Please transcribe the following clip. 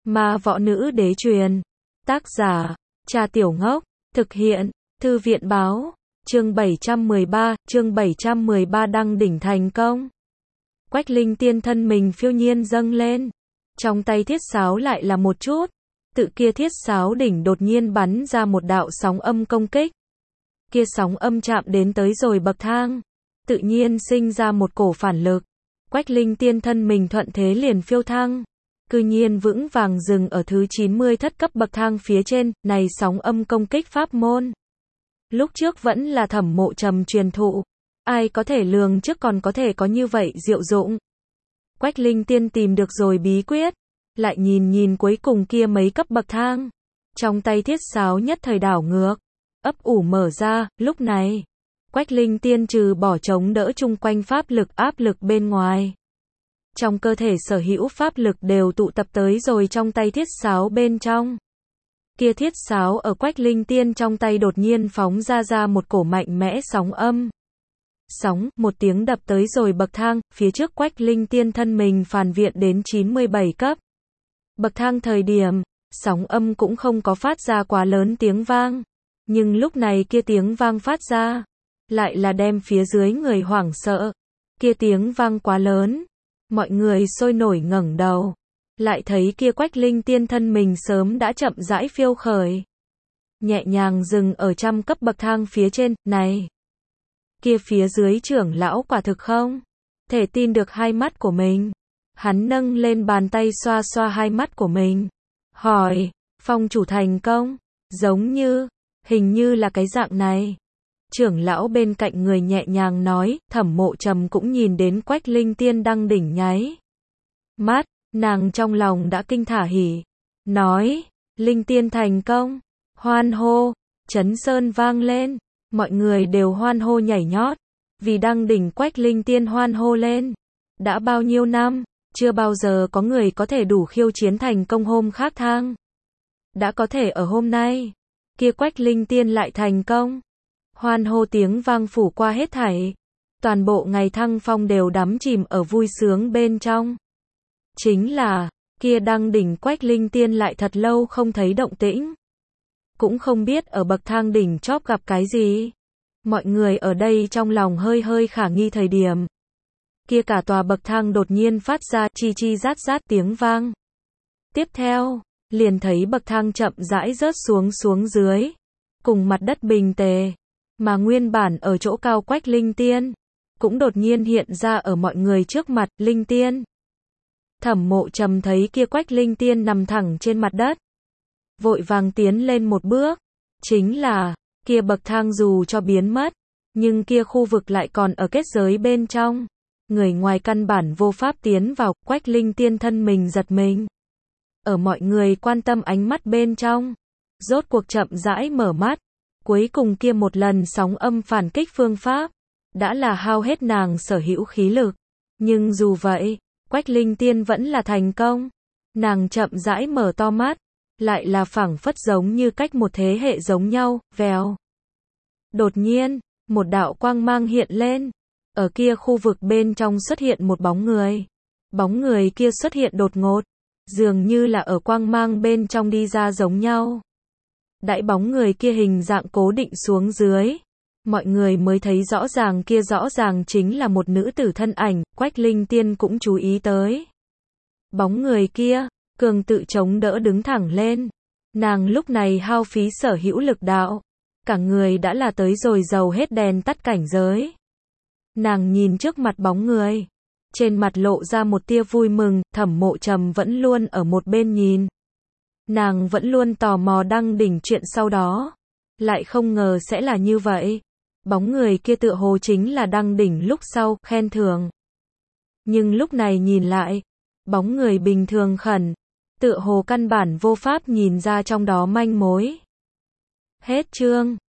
Ma võ nữ đế truyền. Tác giả, Trà Tiểu Ngốc. Thực hiện, Thư viện báo. Chương 713 đăng đỉnh thành công. Quách Linh Tiên thân mình phiêu nhiên dâng lên. Trong tay thiết sáo lại là một chút. Tự kia thiết sáo đỉnh đột nhiên bắn ra một đạo sóng âm công kích. Kia sóng âm chạm đến tới rồi bậc thang. Tự nhiên sinh ra một cổ phản lực. Quách Linh Tiên thân mình thuận thế liền phiêu thăng. Cư nhiên vững vàng dừng ở thứ 90 thất cấp bậc thang phía trên, này sóng âm công kích pháp môn. Lúc trước vẫn là Thẩm Mộ Trầm truyền thụ. Ai có thể lường trước còn có thể có như vậy diệu dụng. Quách Linh Tiên tìm được rồi bí quyết. Lại nhìn cuối cùng kia mấy cấp bậc thang. Trong tay thiết sáo nhất thời đảo ngược. Ấp ủ mở ra, lúc này. Quách Linh Tiên trừ bỏ chống đỡ chung quanh pháp lực áp lực bên ngoài. Trong cơ thể sở hữu pháp lực đều tụ tập tới rồi trong tay thiết sáo bên trong. Kia thiết sáo ở Quách Linh Tiên trong tay đột nhiên phóng ra một cổ mạnh mẽ sóng âm. Sóng, một tiếng đập tới rồi bậc thang, phía trước Quách Linh Tiên thân mình phản viện đến 97 cấp. Bậc thang thời điểm, sóng âm cũng không có phát ra quá lớn tiếng vang. Nhưng lúc này kia tiếng vang phát ra, lại là đem phía dưới người hoảng sợ. Kia tiếng vang quá lớn. Mọi người sôi nổi ngẩng đầu. Lại thấy kia Quách Linh Tiên thân mình sớm đã chậm rãi phiêu khởi. Nhẹ nhàng dừng ở trăm cấp bậc thang phía trên, này. Kia phía dưới trưởng lão quả thực không thể tin được hai mắt của mình. Hắn nâng lên bàn tay xoa xoa hai mắt của mình. Hỏi, phong chủ thành công, giống như, hình như là cái dạng này. Trưởng lão bên cạnh người nhẹ nhàng nói, Thẩm Mộ Trầm cũng nhìn đến Quách Linh Tiên đăng đỉnh nháy mắt, nàng trong lòng đã kinh thả hỉ. Nói, Linh Tiên thành công, hoan hô, chấn sơn vang lên, mọi người đều hoan hô nhảy nhót, vì đăng đỉnh Quách Linh Tiên hoan hô lên. Đã bao nhiêu năm, chưa bao giờ có người có thể đủ khiêu chiến thành công hôm khác thang. Đã có thể ở hôm nay, kia Quách Linh Tiên lại thành công. Hoan hô tiếng vang phủ qua hết thảy. Toàn bộ ngày thăng phong đều đắm chìm ở vui sướng bên trong. Chính là, kia đăng đỉnh Quách Linh Tiên lại thật lâu không thấy động tĩnh. Cũng không biết ở bậc thang đỉnh chóp gặp cái gì. Mọi người ở đây trong lòng hơi khả nghi thời điểm. Kia cả tòa bậc thang đột nhiên phát ra chi rát tiếng vang. Tiếp theo, liền thấy bậc thang chậm rãi rớt xuống dưới. Cùng mặt đất bình tề. Mà nguyên bản ở chỗ cao Quách Linh Tiên, cũng đột nhiên hiện ra ở mọi người trước mặt, Linh Tiên. Thẩm Mộ Trầm thấy kia Quách Linh Tiên nằm thẳng trên mặt đất. Vội vàng tiến lên một bước. Chính là, kia bậc thang dù cho biến mất, nhưng kia khu vực lại còn ở kết giới bên trong. Người ngoài căn bản vô pháp tiến vào, Quách Linh Tiên thân mình giật mình. Ở mọi người quan tâm ánh mắt bên trong, rốt cuộc chậm rãi mở mắt. Cuối cùng kia một lần sóng âm phản kích phương pháp, đã là hao hết nàng sở hữu khí lực. Nhưng dù vậy, Quách Linh Tiên vẫn là thành công. Nàng chậm rãi mở to mắt, lại là phảng phất giống như cách một thế hệ giống nhau, vèo. Đột nhiên, một đạo quang mang hiện lên. Ở kia khu vực bên trong xuất hiện một bóng người. Bóng người kia xuất hiện đột ngột, dường như là ở quang mang bên trong đi ra giống nhau. Đại bóng người kia hình dạng cố định xuống dưới. Mọi người mới thấy rõ ràng kia rõ ràng chính là một nữ tử thân ảnh, Quách Linh Tiên cũng chú ý tới. Bóng người kia, cường tự chống đỡ đứng thẳng lên. Nàng lúc này hao phí sở hữu lực đạo. Cả người đã là tới rồi dầu hết đèn tắt cảnh giới. Nàng nhìn trước mặt bóng người. Trên mặt lộ ra một tia vui mừng, Thẩm Mộ Trầm vẫn luôn ở một bên nhìn. Nàng vẫn luôn tò mò đăng đỉnh chuyện sau đó. Lại không ngờ sẽ là như vậy. Bóng người kia tựa hồ chính là đăng đỉnh lúc sau, khen thưởng. Nhưng lúc này nhìn lại, bóng người bình thường khẩn. Tựa hồ căn bản vô pháp nhìn ra trong đó manh mối. Hết chương.